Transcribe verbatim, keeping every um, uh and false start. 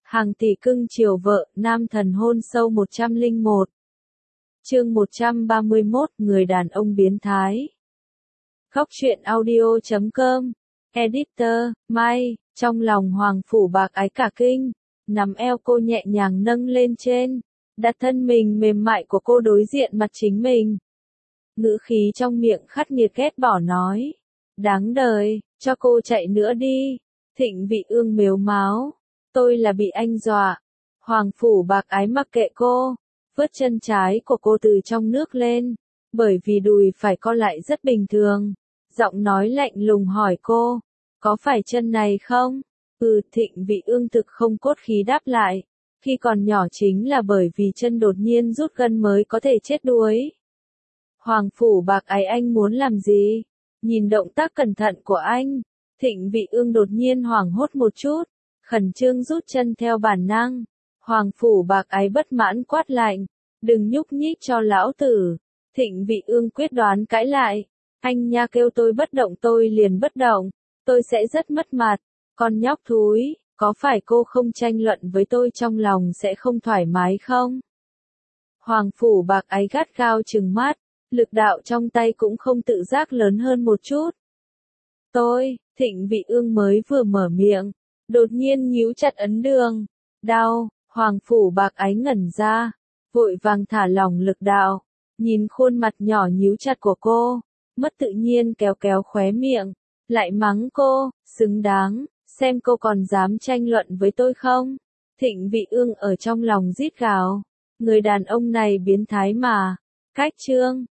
Hàng tỷ cưng chiều vợ, nam thần hôn sâu một trăm lẻ một. Chương một trăm ba mươi mốt, người đàn ông biến thái. Góc truyện audio chấm com. Editor, Mai, trong lòng Hoàng Phủ Bạc Ái cả kinh, nắm eo cô nhẹ nhàng nâng lên trên, đặt thân mình mềm mại của cô đối diện mặt chính mình. Ngữ khí trong miệng khắt nghiệt ghét bỏ nói, đáng đời, cho cô chạy nữa đi. Thịnh Vị Ương mếu máo, tôi là bị anh dọa. Hoàng Phủ Bạc Ái mặc kệ cô, vớt chân trái của cô từ trong nước lên, bởi vì đùi phải co lại rất bình thường. Giọng nói lạnh lùng hỏi cô, có phải chân này không? Ừ, Thịnh Vị Ương thực không cốt khí đáp lại, khi còn nhỏ chính là bởi vì chân đột nhiên rút gân mới có thể chết đuối. Hoàng Phủ Bạc Ái, anh muốn làm gì? Nhìn động tác cẩn thận của anh, Thịnh Vị Ương đột nhiên hoảng hốt một chút, khẩn trương rút chân theo bản năng. Hoàng Phủ Bạc Ái bất mãn quát lạnh, đừng nhúc nhích cho lão tử. Thịnh Vị Ương quyết đoán cãi lại, anh nha, kêu tôi bất động tôi liền bất động, tôi sẽ rất mất mặt. Con nhóc thúi, có phải cô không tranh luận với tôi trong lòng sẽ không thoải mái không? Hoàng Phủ Bạc Ái gắt gao trừng mắt, lực đạo trong tay cũng không tự giác lớn hơn một chút. Tôi, Thịnh Vị Ương mới vừa mở miệng, đột nhiên nhíu chặt ấn đường. Đau, Hoàng Phủ Bạc Ái ngẩn ra, vội vàng thả lỏng lực đạo, nhìn khuôn mặt nhỏ nhíu chặt của cô, mất tự nhiên kéo kéo khóe miệng, lại mắng cô, xứng đáng, xem cô còn dám tranh luận với tôi không? Thịnh Vị Ương ở trong lòng rít gào, người đàn ông này biến thái mà. Cách chương